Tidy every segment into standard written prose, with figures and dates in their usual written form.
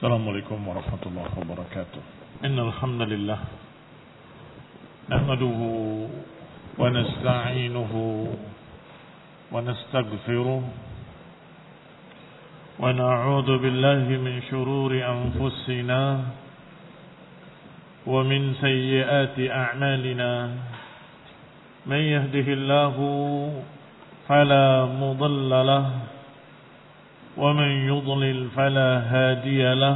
السلام عليكم ورحمة الله وبركاته. إن الحمد لله نحمده ونستعينه ونستغفره ونعوذ بالله من شرور أنفسنا ومن سيئات أعمالنا. من يهده الله فلا مضل له ومن يضلل فلا هادي له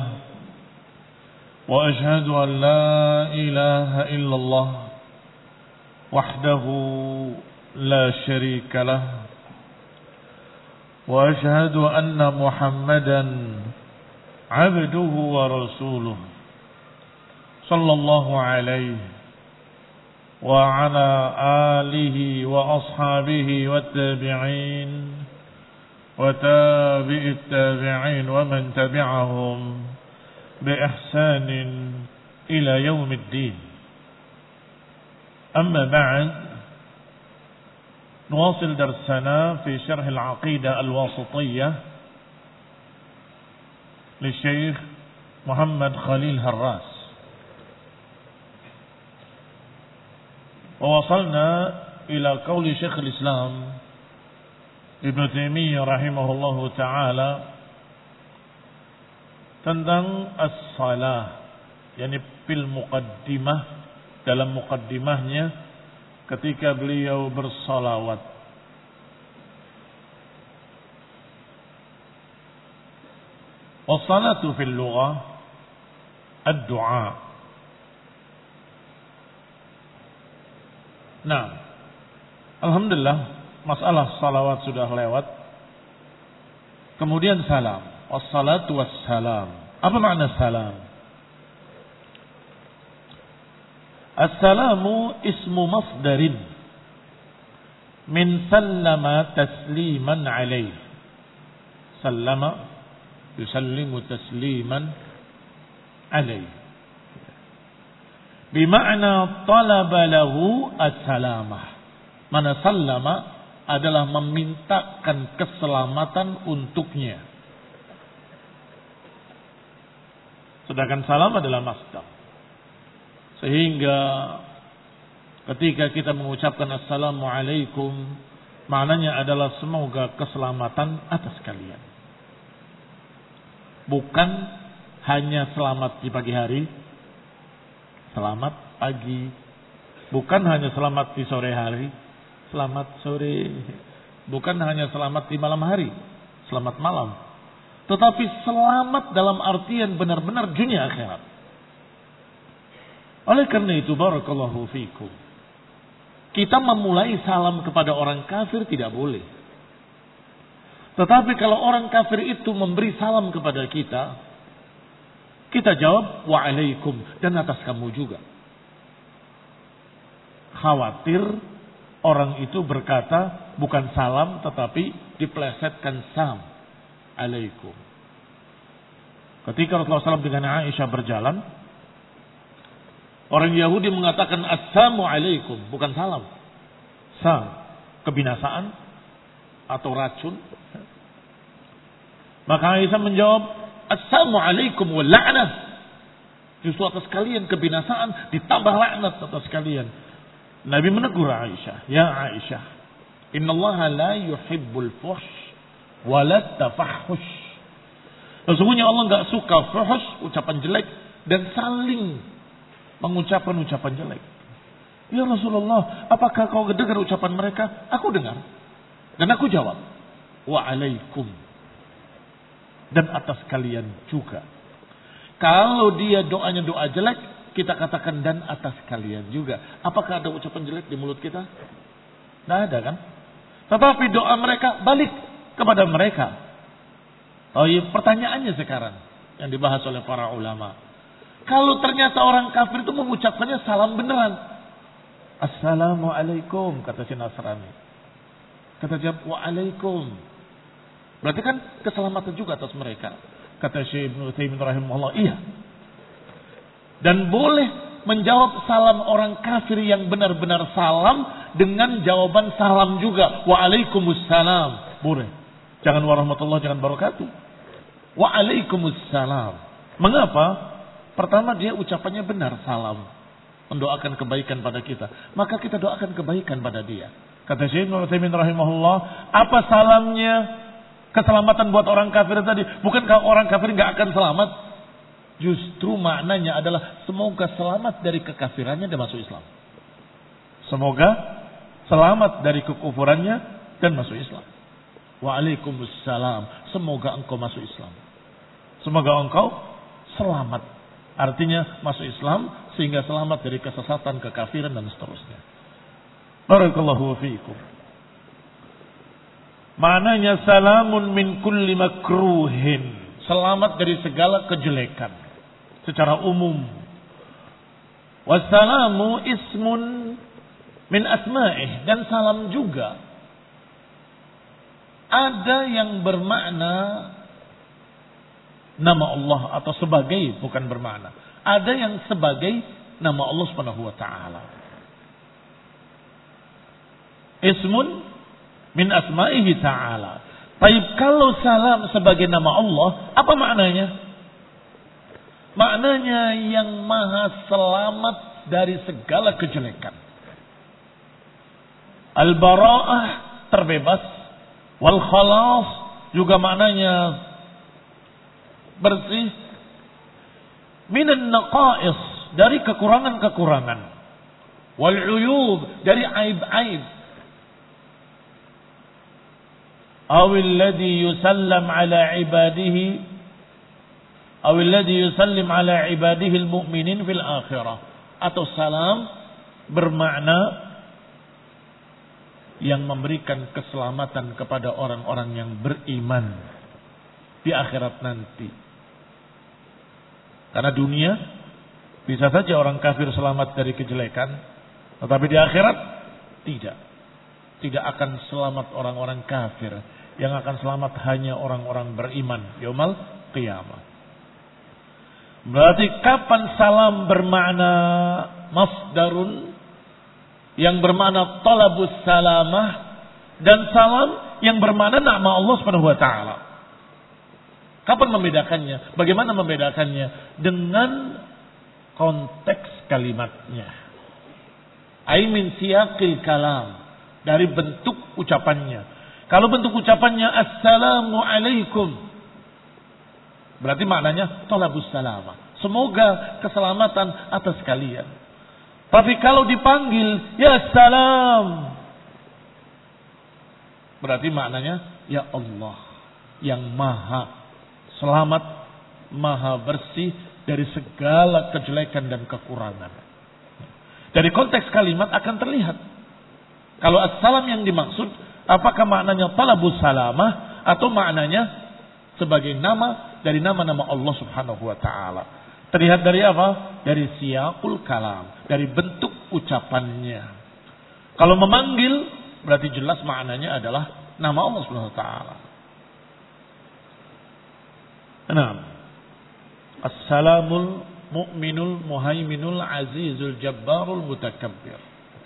وأشهد أن لا إله إلا الله وحده لا شريك له وأشهد أن محمدا عبده ورسوله صلى الله عليه وعلى آله وأصحابه والتابعين وتابع التابعين ومن تبعهم بإحسان إلى يوم الدين. أما بعد، نواصل درسنا في شرح العقيدة الواسطية للشيخ محمد خليل هراس. ووصلنا إلى قول شيخ الإسلام Ibnu Taimiyah rahimahullahu ta'ala tentang as-salah, yakni fil muqaddimah, dalam muqaddimahnya ketika beliau bersalawat. Was-salatu fil lughah ad-du'a. Nah, alhamdulillah masalah salawat sudah lewat. Kemudian salam. Wassalatu wassalam. Apa makna salam? Assalamu ismu masdarin min sallama tasliman alaih. Sallama yusallimu tasliman alaih. Bima'na talaba lahu as-salamah. Mana sallama adalah memintakan keselamatan untuknya. Sedangkan salam adalah masdar. Sehingga ketika kita mengucapkan assalamualaikum, maknanya adalah semoga keselamatan atas kalian. Bukan hanya selamat di pagi hari, selamat pagi. Bukan hanya selamat di sore hari, selamat sore. Bukan hanya selamat di malam hari, selamat malam. Tetapi selamat dalam artian benar-benar dunia akhirat. Oleh karena itu, barakallahu fikum, kita memulai salam kepada orang kafir tidak boleh. Tetapi kalau orang kafir itu memberi salam kepada kita, kita jawab wa'alaikum, dan atas kamu juga. Khawatir orang itu berkata bukan salam tetapi diplesetkan sam alaikum. Ketika Rasulullah SAW dengan Aisyah berjalan, orang Yahudi mengatakan assalamu alaikum, bukan salam. Sam, kebinasaan atau racun. Maka Aisyah menjawab assalamu alaikum wal la'nah. Justru atas kalian kebinasaan ditambah laknat atas kalian. Nabi menegur Aisyah, ya Aisyah, innallaha la yuhibbul fuhsh walat tafahhush. Sesungguhnya Allah enggak suka fuhsh, ucapan jelek, dan saling mengucapkan ucapan jelek. Ya Rasulullah, apakah kau dengar ucapan mereka? Aku dengar. Dan aku jawab, wa alaikum, dan atas kalian juga. Kalau dia doanya doa jelek, kita katakan dan atas kalian juga. Apakah ada ucapan jelek di mulut kita? Tidak ada kan? Tetapi doa mereka balik kepada mereka. Oh iya, pertanyaannya sekarang yang dibahas oleh para ulama. Kalau ternyata orang kafir itu mengucapkannya salam beneran. Assalamualaikum, kata si Nasrani. Kata jawab waalaikum. Berarti kan keselamatan juga atas mereka. Kata Syekh Ibnu Taimiyah rahimahullah, iya. Dan boleh menjawab salam orang kafir yang benar-benar salam dengan jawaban salam juga. Waalaikumsalam. Boleh. Jangan warahmatullah, jangan barakatuh. Waalaikumsalam. Mengapa? Pertama, dia ucapannya benar, salam. Mendoakan kebaikan pada kita. Maka kita doakan kebaikan pada dia. Kata Syekh Ibnu Utsaimin rahimahullah, apa salamnya keselamatan buat orang kafir tadi? Bukankah orang kafir nggak akan selamat? Justru maknanya adalah semoga selamat dari kekafirannya dan masuk Islam. Semoga selamat dari kekufurannya dan masuk Islam. Waalaikumsalam. Semoga engkau masuk Islam. Semoga engkau selamat. Artinya masuk Islam sehingga selamat dari kesesatan, kekafiran dan seterusnya. Barakallahu fiikum. Maknanya salamun min kulli makruhin. Selamat dari segala kejelekan secara umum. Wassalamu ismun min asma'ih. Dan salam juga ada yang bermakna nama Allah atau sebagai, bukan bermakna. Ada yang sebagai nama Allah Subhanahu wa taala. Ismun min asma'ihi ta'ala. Baik, kalau salam sebagai nama Allah, apa maknanya? Maknanya yang maha selamat dari segala kejelekan. Al-bara'ah, terbebas. Wal khalas, juga maknanya bersih. Minan naqais, dari kekurangan-kekurangan. Wal uyub, dari aib-aib. Awil ladhi yusallam ala ibadihi, awil ladhi yusallim ala ibadihi al-mu'minin fil akhirah. Atau salam bermakna yang memberikan keselamatan kepada orang-orang yang beriman di akhirat nanti. Karena dunia bisa saja orang kafir selamat dari kejelekan, tetapi di akhirat tidak. Tidak akan selamat orang-orang kafir. Yang akan selamat hanya orang-orang beriman yaumal qiyamah. Berarti kapan salam bermakna masdarun, yang bermakna talabus salamah, dan salam yang bermakna nama Allah Subhanahu wa taala. Kapan membedakannya? Bagaimana membedakannya? Dengan konteks kalimatnya. Ai min siyaqil kalam, dari bentuk ucapannya. Kalau bentuk ucapannya assalamu alaikum, berarti maknanya talabus salamah. Semoga keselamatan atas kalian. Tapi kalau dipanggil ya salam, berarti maknanya ya Allah yang maha selamat, maha bersih dari segala kejelekan dan kekurangan. Dari konteks kalimat akan terlihat. Kalau assalam yang dimaksud, apakah maknanya talabus salamah atau maknanya sebagai nama dari nama-nama Allah Subhanahu wa taala. Terlihat dari apa? Dari siyaqul kalam, dari bentuk ucapannya. Kalau memanggil berarti jelas maknanya adalah nama Allah Subhanahu wa taala. Naam. Assalamul mu'minul muhaiminul azizul jabbarul mutakabbir.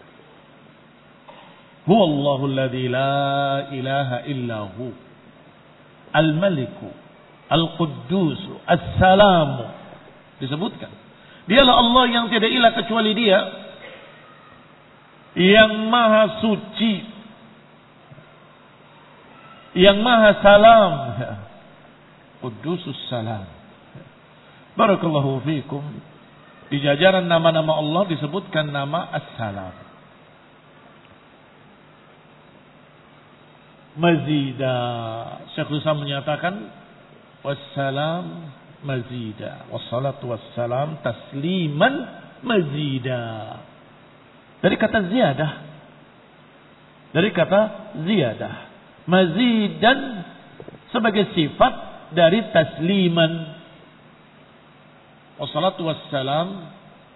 Huwa Allahu alladzi la ilaha illahu. Al-Maliku, Al-Quddus, As-Salamu. Disebutkan. Dialah Allah yang tiada ilah kecuali Dia, yang maha suci, yang maha salam. Quddusus salam. Barakallahu fiikum. Di jajaran nama-nama Allah disebutkan nama As-Salam. Mazida. Syekh Utsaimin menyatakan wassalam mazida, wassalatu wassalam tasliman mazida. Dari kata ziyadah. Dari kata ziyadah. Mazidan sebagai sifat dari tasliman. Wassalatu wassalam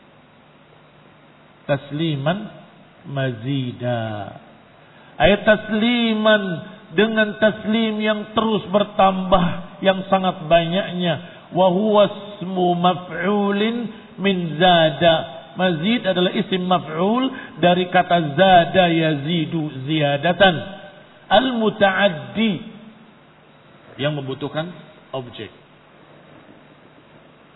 tasliman mazida. Ayat tasliman, dengan taslim yang terus bertambah, yang sangat banyaknya. Wa huwa ismu maf'ulin min zada. Mazid adalah isim maf'ul dari kata zada yazidu ziyadatan. Al-muta'addi, yang membutuhkan objek.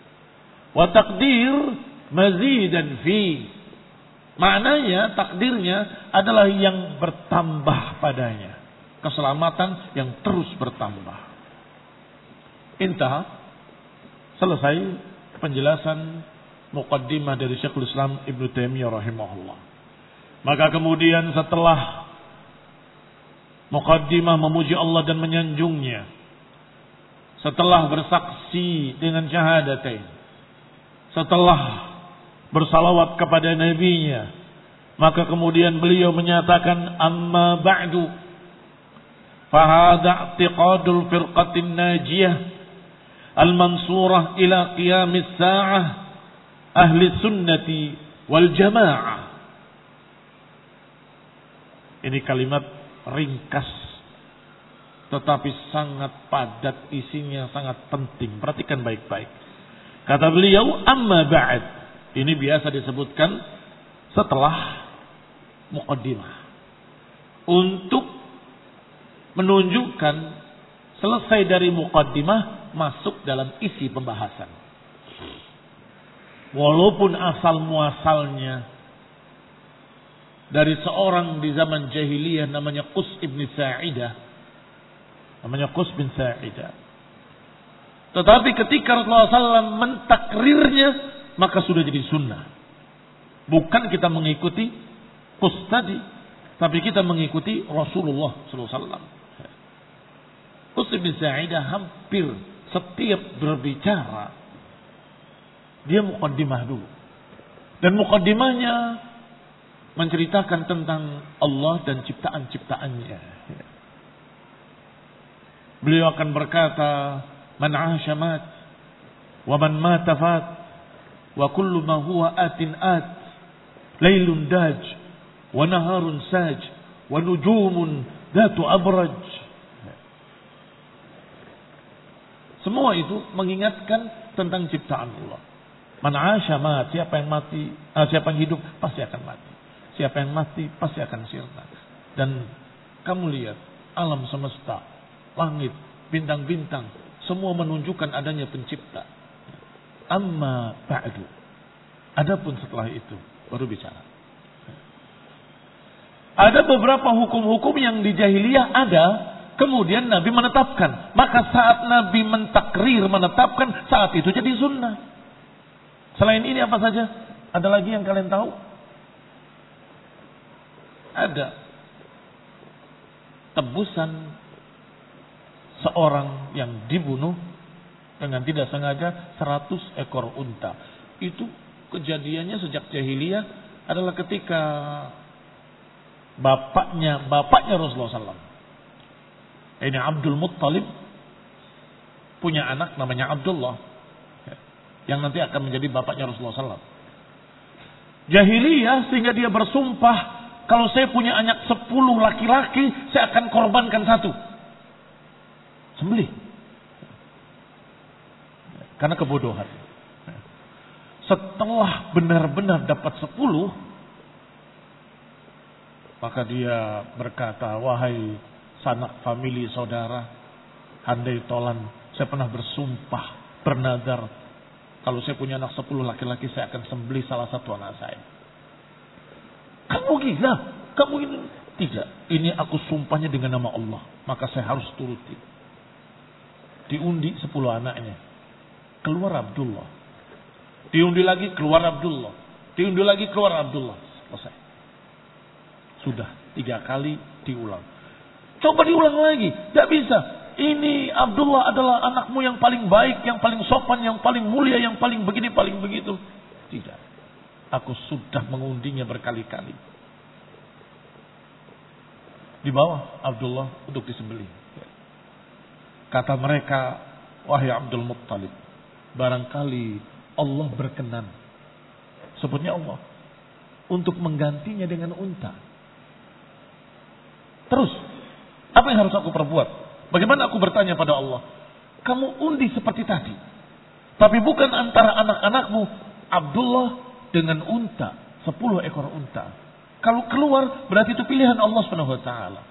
Wa taqdir mazidan fi. Maknanya takdirnya adalah yang bertambah padanya. Keselamatan yang terus bertambah. Intah. Selesai penjelasan muqaddimah dari Syekhul Islam Ibnu Taimiyah rahimahullah. Maka kemudian setelah muqaddimah memuji Allah dan menyanjungnya, setelah bersaksi dengan syahadatain, setelah bersalawat kepada nabinya, maka kemudian beliau menyatakan amma ba'du fa hadha i'tiqadul firqatin najiyah al-mansurah ila qiyamis sa'ah ahli sunnati wal jamaah. Ini kalimat ringkas tetapi sangat padat isinya, sangat penting. Perhatikan baik-baik. Kata beliau, amma ba'd. Ini biasa disebutkan setelah muqaddimah. Untuk menunjukkan selesai dari muqaddimah masuk dalam isi pembahasan. Walaupun asal muasalnya dari seorang di zaman jahiliyah namanya Qus ibn Sa'idah. Namanya Qus bin Sa'idah. Tetapi ketika Rasulullah SAW mentakrirnya, maka sudah jadi sunnah. Bukan kita mengikuti Qus tadi, tapi kita mengikuti Rasulullah SAW. Qus bin Sa'idah hampir setiap berbicara, dia muqaddimah dulu. Dan muqaddimahnya menceritakan tentang Allah dan ciptaan-ciptaannya. Beliau akan berkata, man 'asha mat, wa man mata fat, wa kullu ma huwa atin at, lailun daj, wa naharun saj, wa nujumun dhatu abraj. Semua itu mengingatkan tentang ciptaan Allah. Man 'asha mat, siapa yang mati, siapa yang hidup pasti akan mati. Siapa yang mati pasti akan sirna. Dan kamu lihat alam semesta, langit, bintang-bintang, semua menunjukkan adanya pencipta. Amma ba'du. Adapun setelah itu baru bicara. Ada beberapa hukum-hukum yang di jahiliyah ada, kemudian Nabi menetapkan. Maka saat Nabi mentakrir, menetapkan, saat itu jadi sunnah. Selain ini apa saja? Ada lagi yang kalian tahu? Ada tebusan seorang yang dibunuh dengan tidak sengaja 100 ekor unta. Itu kejadiannya sejak jahiliyah adalah ketika bapaknya Rasulullah SAW. Ini Abdul Muttalib punya anak namanya Abdullah, yang nanti akan menjadi bapaknya Rasulullah SAW. Jahiliyah sehingga dia bersumpah, kalau saya punya anak 10 laki-laki, saya akan korbankan 1. Sembelih. Karena kebodohan. Setelah benar-benar dapat 10, maka dia berkata, wahai sanak famili saudara, handai tolan, saya pernah bersumpah, bernazar, kalau saya punya anak 10 laki-laki, saya akan sembelih salah satu anak saya. Kamu gila, kamu ini. Tidak, ini aku sumpahnya dengan nama Allah, maka saya harus turuti. Diundi 10 anaknya, keluar Abdullah. Diundi lagi, keluar Abdullah. Diundi lagi, keluar Abdullah. Selesai. Sudah 3 kali diulang. Coba diulang lagi, tidak bisa. Ini Abdullah adalah anakmu yang paling baik, yang paling sopan, yang paling mulia, yang paling begini, paling begitu. Tidak. Aku sudah mengundinya berkali-kali. Di bawah Abdullah untuk disembelih. Kata mereka, wahai Abdul Muttalib, barangkali Allah berkenan, sebutnya Allah, untuk menggantinya dengan unta. Terus, apa yang harus aku perbuat? Bagaimana aku bertanya pada Allah? Kamu undi seperti tadi, tapi bukan antara anak-anakmu Abdullah dengan unta, 10 ekor unta. Kalau keluar berarti itu pilihan Allah Subhanahu wa taala.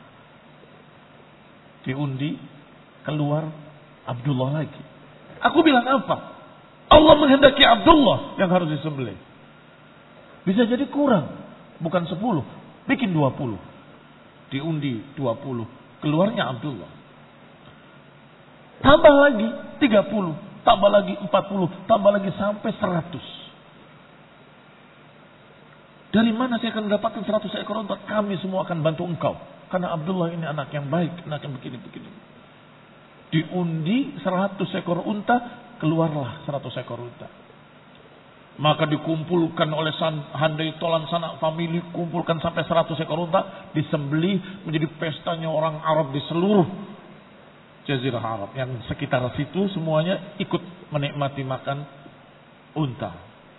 Diundi, keluar Abdullah lagi. Aku bilang apa? Allah menghendaki Abdullah yang harus disembelih. Bisa jadi kurang. Bukan 10. Bikin 20. Diundi 20. Keluarnya Abdullah. Tambah lagi 30. Tambah lagi 40. Tambah lagi sampai 100. Dari mana saya akan mendapatkan 100 ekor unta? Kami semua akan bantu engkau. Karena Abdullah ini anak yang baik. Anak yang begini-begini. Diundi 100 ekor unta. Keluarlah 100 ekor unta. Maka dikumpulkan oleh handai tolan sanak famili. Kumpulkan sampai 100 ekor unta. Disembelih menjadi pestanya orang Arab di seluruh Jazirah Arab. Yang sekitar situ semuanya ikut menikmati makan unta.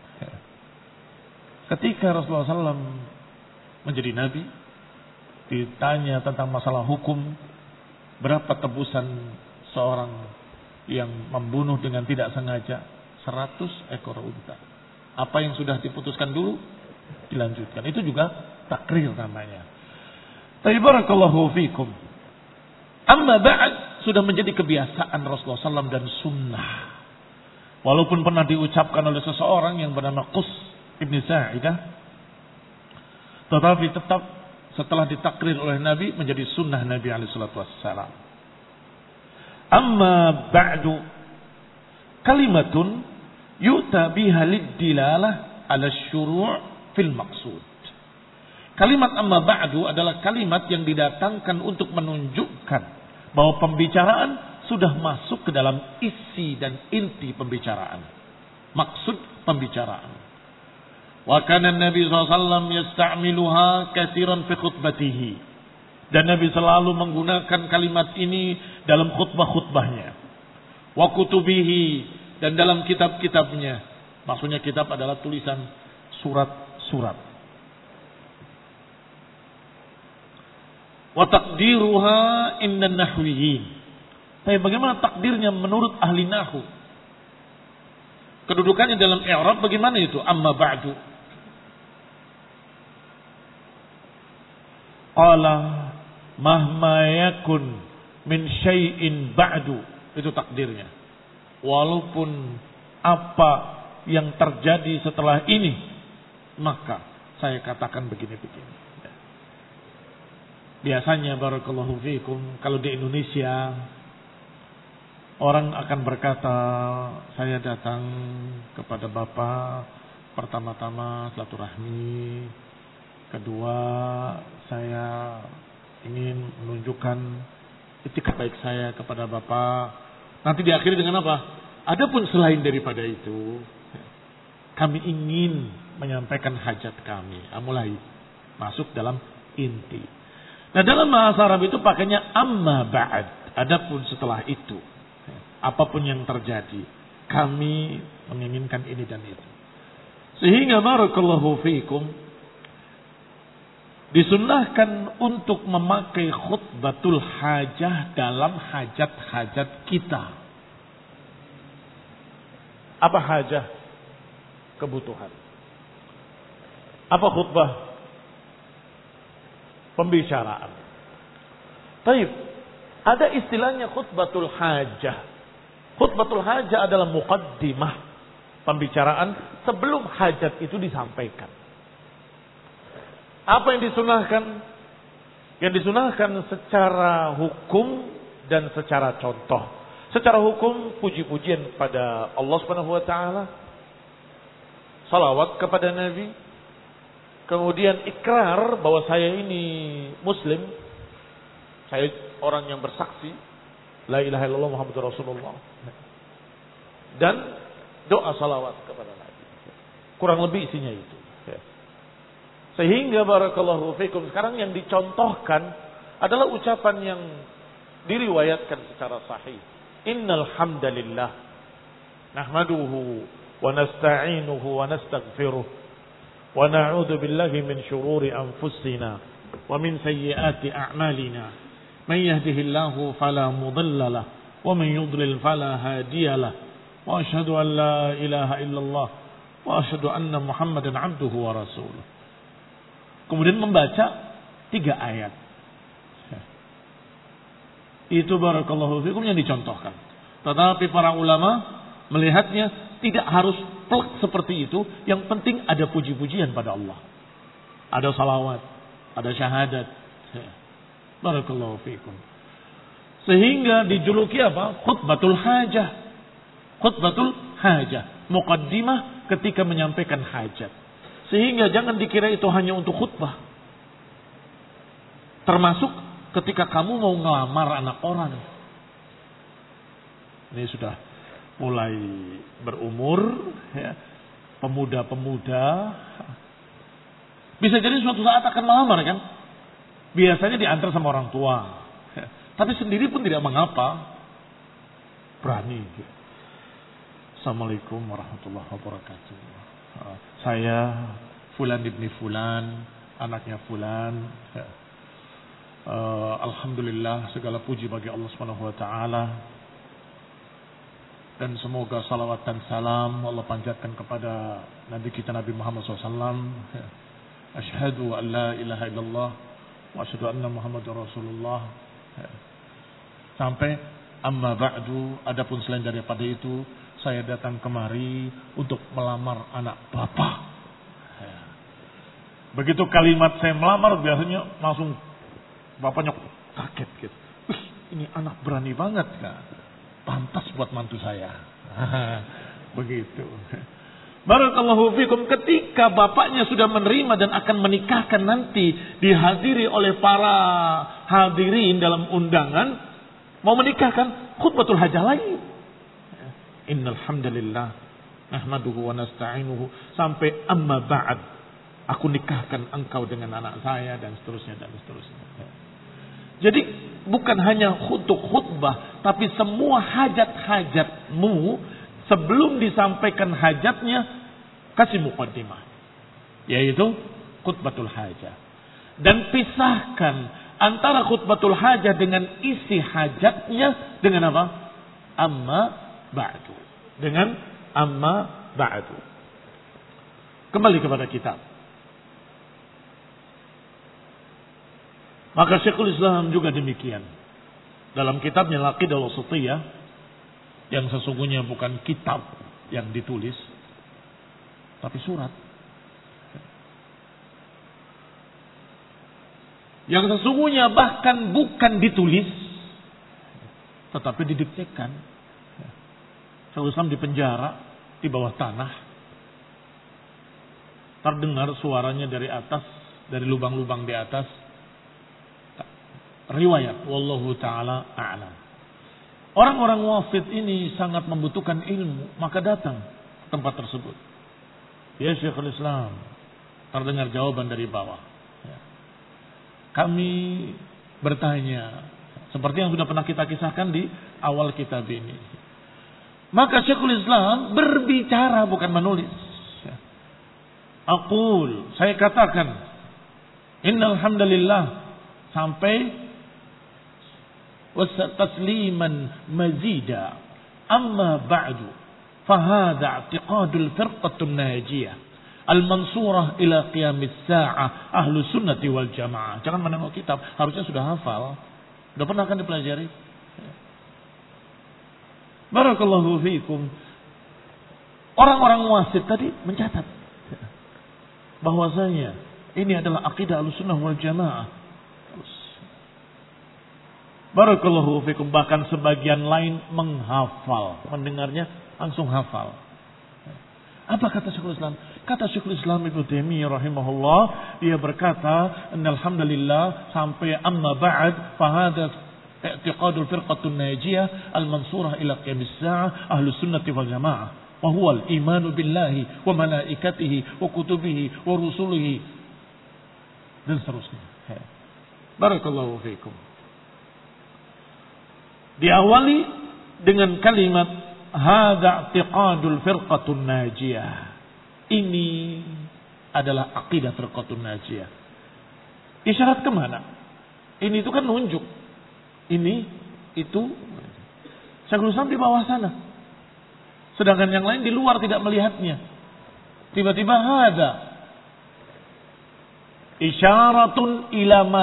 Ketika Rasulullah SAW menjadi Nabi. Ditanya tentang masalah hukum. Berapa tebusan seorang yang membunuh dengan tidak sengaja? 100 ekor unta. Apa yang sudah diputuskan dulu dilanjutkan. Itu juga takrir namanya. Barakallahu fikum. Amma ba'd, sudah menjadi kebiasaan Rasulullah SAW dan sunnah. Walaupun pernah diucapkan oleh seseorang yang bernama Qus ibn Sa'idah, tetapi tetap setelah ditakrir oleh Nabi menjadi sunnah Nabi SAW. Amma ba'du, kalimatun yu'ta biha lid-dilalah ala syuru' fil maqsud. Kalimat amma ba'du adalah kalimat yang didatangkan untuk menunjukkan bahwa pembicaraan sudah masuk ke dalam isi dan inti pembicaraan. Maksud pembicaraan. Wa kana Nabi SAW yasta'miluha katsiran fi khutbatihi. Dan Nabi selalu menggunakan kalimat ini dalam khutbah-khutbahnya. Wa kutubihi, dan dalam kitab-kitabnya. Maksudnya kitab adalah tulisan surat-surat. Wa taqdiruha indan nahwiyin. Tapi bagaimana takdirnya menurut ahli nahwu? Kedudukannya dalam i'rab bagaimana itu? Amma ba'du. Qala mahma yakun min syai'in ba'du. Itu takdirnya. Walaupun apa yang terjadi setelah ini, maka saya katakan begini-begini. Biasanya barakallahu fikum, kalau di Indonesia orang akan berkata, saya datang kepada Bapak pertama-tama silaturahmi, kedua saya ingin menunjukkan etikat baik saya kepada Bapak. Nanti diakhiri dengan apa? Adapun selain daripada itu, kami ingin menyampaikan hajat kami. Mulai masuk dalam inti. Nah, dalam bahasa Arab itu pakainya amma ba'd. Adapun setelah itu, apapun yang terjadi, kami menginginkan ini dan itu. Sehingga barakallahu fiikum, disunnahkan untuk memakai khutbatul hajah dalam hajat-hajat kita. Apa hajah? Kebutuhan. Apa khutbah? Pembicaraan. Taib, ada istilahnya khutbatul hajah. Khutbatul hajah adalah muqaddimah, pembicaraan sebelum hajat itu disampaikan. Apa yang disunahkan? Yang disunahkan secara hukum dan secara contoh. Secara hukum, puji-pujian pada Allah Subhanahu wa taala, salawat kepada Nabi, kemudian ikrar bahwa saya ini muslim, saya orang yang bersaksi la ilaha illallah Muhammadur Rasulullah, dan doa salawat kepada Nabi. Kurang lebih isinya itu. Sehingga barakallahu fikum, sekarang yang dicontohkan adalah ucapan yang diriwayatkan secara sahih. Innal hamdalillah nahmaduhu wa nasta'inuhu wa nastaghfiruh wa na'udzu billahi min shururi anfusina wa min sayyiati a'malina. Man yahdihillahu fala mudilla lahu wa man yudlil fala hadiya lahu. Wa asyhadu an la ilaha illallah wa asyhadu anna Muhammadan 'abduhu wa rasuluh. Kemudian membaca 3 ayat. Itu barakallahu fikum yang dicontohkan. Tetapi para ulama melihatnya Tidak harus plek seperti itu. Yang penting ada puji-pujian pada Allah. Ada salawat, ada syahadat. Barakallahu fiikum. Sehingga dijuluki apa? Khutbatul hajah. Khutbatul hajah. Muqaddimah ketika menyampaikan hajat. Sehingga jangan dikira itu hanya untuk khutbah. Termasuk ketika kamu mau ngelamar anak orang. Ini sudah mulai berumur, ya, pemuda-pemuda. Bisa jadi suatu saat akan melamar kan? Biasanya diantar sama orang tua. Ya. Tapi sendiri pun tidak mengapa. Berani. Ya. Assalamualaikum warahmatullahi wabarakatuh. Saya Fulan ibni Fulan, anaknya Fulan. Ya. Alhamdulillah segala puji bagi Allah Subhanahu wa taala. Dan semoga salawat dan salam Allah panjatkan kepada Nabi kita Nabi Muhammad SAW. Asyhadu an la ilaha illallah wa asyhadu anna Muhammadar Rasulullah. Sampai amma ba'du, adapun selain daripada itu, saya datang kemari untuk melamar anak bapak. Begitu kalimat saya melamar, biasanya langsung bapaknya kaget gitu. Ini anak berani banget kan? Pantas buat mantu saya. Begitu. Barakallahu fikum. Ketika bapaknya sudah menerima dan akan menikahkan nanti, dihadiri oleh para hadirin dalam undangan, mau menikahkan, khutbatul hajah lagi. Innal hamdalillah nahmaduhu wa nasta'inuhu sampai amma ba'd. Aku nikahkan engkau dengan anak saya dan seterusnya dan seterusnya. Jadi bukan hanya untuk khutbah, tapi semua hajat-hajatmu sebelum disampaikan hajatnya kasih muqaddimah, yaitu khutbatul hajah. Dan pisahkan antara khutbatul hajah dengan isi hajatnya dengan apa? Amma ba'du. Dengan amma ba'du. Kembali kepada kitab. Maka Syekhul Islam juga demikian. Dalam kitabnya Al-Aqidah Al-Wasithiyah, yang sesungguhnya bukan kitab yang ditulis, tapi surat. Yang sesungguhnya bahkan bukan ditulis, tetapi didiktekan. Syekhul Islam di penjara, di bawah tanah. Terdengar suaranya dari atas, dari lubang-lubang di atas. Riwayat, wallahu ta'ala a'lam. Orang-orang wafid ini sangat membutuhkan ilmu, maka datang ke tempat tersebut. Ya Syekhul Islam, terdengar jawaban dari bawah. Ya. Kami bertanya, seperti yang sudah pernah kita kisahkan di awal kitab ini. Maka Syekhul Islam berbicara, bukan menulis. Ya. Aqul, saya katakan, innal hamdalillah, sampai وَتَسْلِيمًا مَزِيدًا أَمَّا بَعْدُ فَهَذَا اعْتِقَادُ الْفِرْقَةِ النَّاجِيَةِ الْمَنْصُورَةِ إِلَى قِيَامِ السَّاعَةِ أَهْلُ السُّنَّةِ وَالْجَمَاعَةِ. Jangan menengok kitab, harusnya sudah hafal. Sudah pernah kan dipelajari? Barakallahu fiikum. Orang-orang wasit tadi mencatat bahwasanya ini adalah akidah Ahlussunnah wal Jamaah. Barakallahu fikum. Bahkan sebagian lain menghafal, mendengarnya langsung hafal. Apa kata Syekhul Islam? Kata Syekhul Islam Ibnu Taimiyah rahimahullah, dia berkata, innal hamdalillah sampai amma ba'd fa hadha i'tiqadul firqatun najiyah al-mansurah ila qiyamis saa'ah ahlus sunnati wal jamaah wa huwa al-imanu billahi wa malaikatihi wa kutubihi wa rusulihi dan seterusnya. Barakallahu fikum. Diawali dengan kalimat hadza i'tiqadul firqatun najiyah. Ini adalah akidah firqatun najiyah. Isyarat kemana? Ini itu kan nunjuk. Ini itu Syekhul Islam di bawah sana. Sedangkan yang lain di luar tidak melihatnya. Tiba-tiba hadza isyaratun ila ma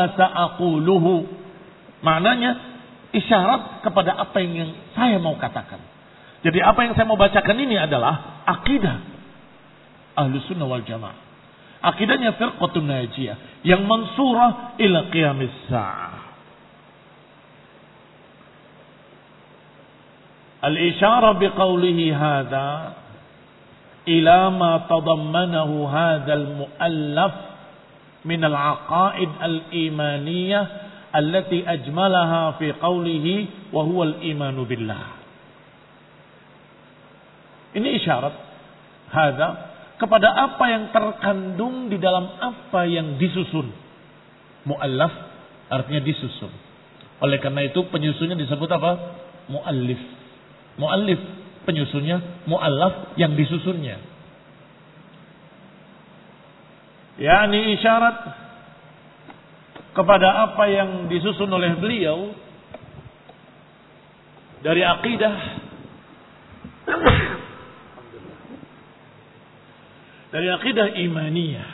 sa'aquluhu. Maknanya isyarat kepada apa yang saya mau katakan. Jadi apa yang saya mau bacakan ini adalah akidah Ahlus Sunnah wal Jamaah. Akidahnya firqatun najiyah yang mansurah ila qiyamis sa'ah. Al-isyarah biqaulihi hadha ila ma tadammanahu hadzal muallaf min al-aqaid al-imaniyah allati ajmalaha fi qaulihi wa huwa al-imanu billah. Ini isyarat hadza kepada apa yang terkandung di dalam apa yang disusun. Muallaf artinya disusun. Oleh karena itu penyusunnya disebut apa? Muallif. Muallif penyusunnya, muallaf yang disusunnya. yakni isyarat kepada apa yang disusun oleh beliau dari akidah dari akidah imaniyah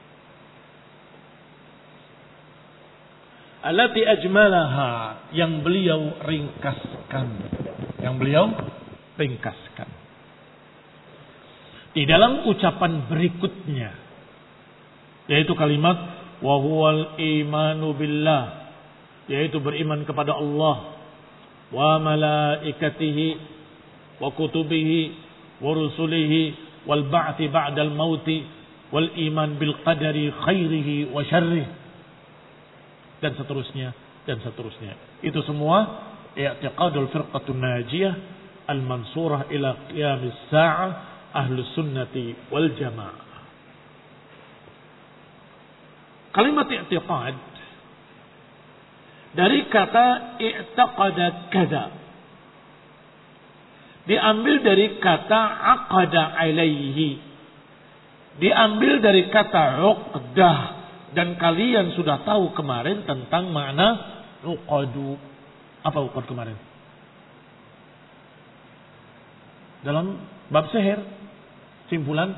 allati ajmalaha yang beliau ringkaskan di dalam ucapan berikutnya, yaitu kalimat wa huwal imanu billah, yaitu beriman kepada Allah, wa malaikatihi wa kutubihi wa rusulihi wal ba'thi ba'dal mauti wal iman bil qadari khairihi wa syarrih, dan seterusnya dan seterusnya. Itu semua i'tiqadul firqatun najiyah al-mansurah ila qiyamis sa'ah ahlus sunnati wal jamaah. Kalimat i'tiqad dari kata i'taqada kada, diambil dari kata aqada alaihi, diambil dari kata uqdah, dan kalian sudah tahu kemarin tentang makna uqadu. Apa uqad kemarin? Dalam bab sihir, simpulan.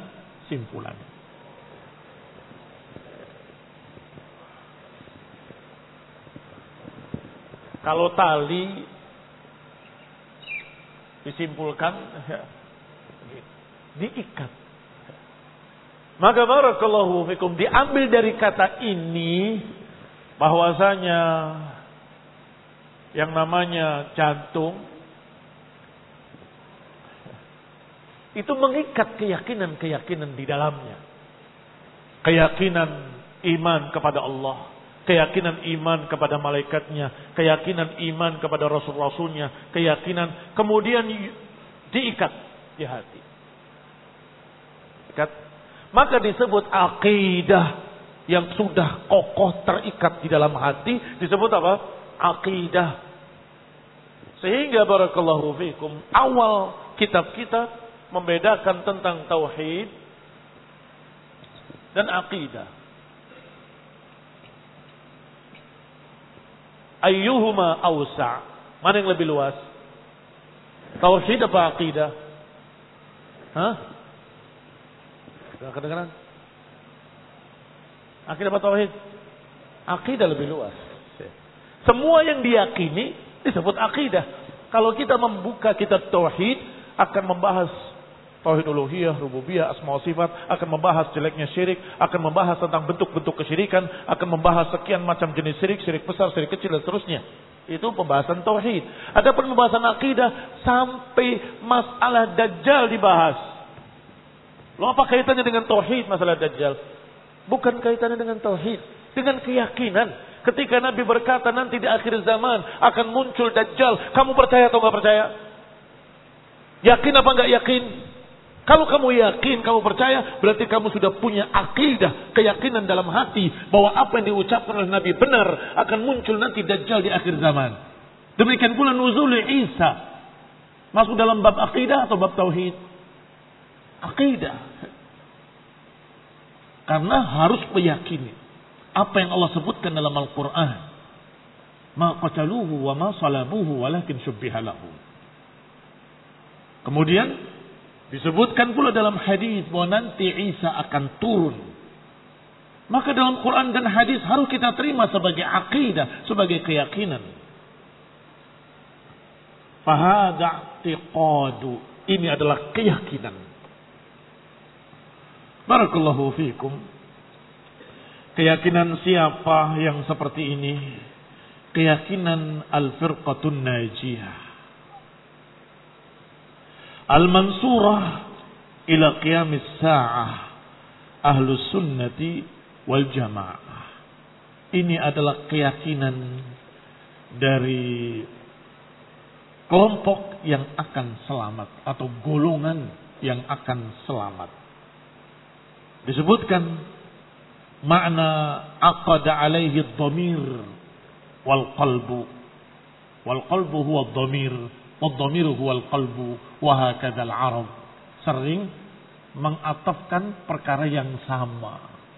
Kalau tali disimpulkan, diikat. Maka barakallahu fikum, diambil dari kata ini bahwasanya yang namanya jantung itu mengikat keyakinan-keyakinan di dalamnya. Keyakinan iman kepada Allah, keyakinan iman kepada malaikatnya, keyakinan iman kepada rasul-rasulnya, keyakinan kemudian diikat di hati. Ikat. Maka disebut akidah yang sudah kokoh terikat di dalam hati disebut apa? Akidah. Sehingga barakallahu fikum, awal kitab kita membedakan tentang tauhid dan akidah. Ayyuhuma awsa'? Mana yang lebih luas? Tauhid apa akidah? Hah? Kedengaran? Akidah apa tauhid? Akidah lebih luas. Semua yang diyakini disebut akidah. Kalau kita membuka kitab tauhid, akan membahas tauhid uluhiyah, rububiyah, asma wa sifat, akan membahas jeleknya syirik, akan membahas tentang bentuk-bentuk kesyirikan, akan membahas sekian macam jenis syirik, syirik besar, syirik kecil, dan seterusnya. Itu pembahasan tauhid. Adapun pembahasan akidah sampai masalah dajjal dibahas. Loh, apa kaitannya dengan tauhid masalah dajjal? Bukan kaitannya dengan tauhid, dengan keyakinan. Ketika Nabi berkata nanti di akhir zaman akan muncul dajjal, kamu percaya atau enggak percaya? Yakin apa enggak yakin? Kalau kamu yakin, kamu percaya, berarti kamu sudah punya akidah, keyakinan dalam hati bahwa apa yang diucapkan oleh Nabi benar, akan muncul nanti dajjal di akhir zaman. Demikian pula nuzul Isa. Masuk dalam bab akidah atau bab tauhid? Akidah. Karena harus meyakini apa yang Allah sebutkan dalam Al-Quran. Ma qataluhu wa ma salabuhu walakin syubbiha lahu. Kemudian disebutkan pula dalam hadis bahwa nanti Isa akan turun. Maka dalam Quran dan hadis harus kita terima sebagai akidah, sebagai keyakinan. Fahada i'tiqadu. Ini adalah keyakinan. Barakallahu fikum. Keyakinan siapa yang seperti ini? Keyakinan al-firqatun najiyah, al-mansurah ila qiyamis sa'ah, ahlus sunnati wal jamaah. Ini adalah keyakinan dari kelompok yang akan selamat atau golongan yang akan selamat. Disebutkan makna aqada alaihi dhamir wal qalbu huwa dhamir wal dhamiru huwa al qalbu wa hakadha al arab. Sering mengatafkan perkara yang sama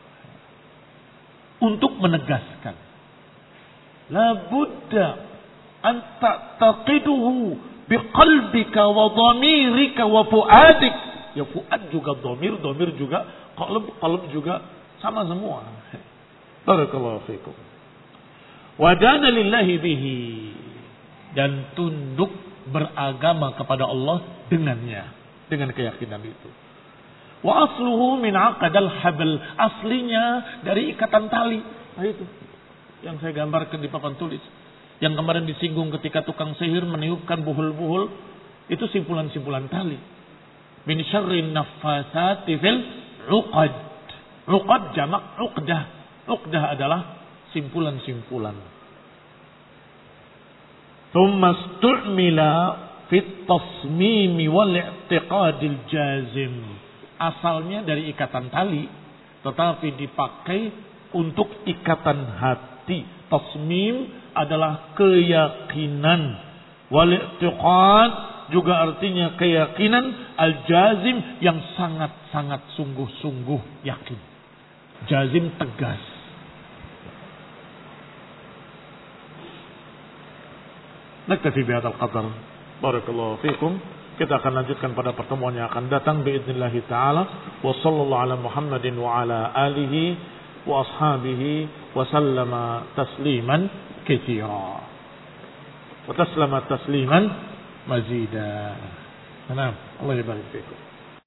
untuk menegaskan la budda an ta'taqiduhu biqalbika wa dhamirika wa fuadik. Ya fuad juga dhamir, dhamir juga qalb juga sama semua. Barakallahu fikum. Wadana lillahi bihi, dan tunduk beragama kepada Allah dengannya, dengan keyakinan itu. Wa asluhu min aqdal habl, aslinya dari ikatan tali. Nah itu yang saya gambarkan di papan tulis. Yang kemarin disinggung ketika tukang sihir meniupkan buhul-buhul, itu simpulan-simpulan tali. Min syarrin naffasati fil uqad. Uqad jamak uqdah. Uqdah adalah simpulan-simpulan. Thumma istu'mila fit tasmimi wal i'tiqadil jazim. Asalnya dari ikatan tali, tetapi dipakai untuk ikatan hati. Tasmim adalah keyakinan. Wal i'tiqad juga artinya keyakinan. Al-jazim yang sangat-sangat sungguh-sungguh yakin. Jazim tegas. Naktafi bihadzal qadar. Barakallahu fikum. Kita akan lanjutkan pada pertemuan yang akan datang باذنillah taala. Wa sallallahu ala Muhammadin wa ala alihi wa ashabihi wa sallama tasliman katsira. Wa taslama tasliman mazida. Nah, Allah yabarik fikum.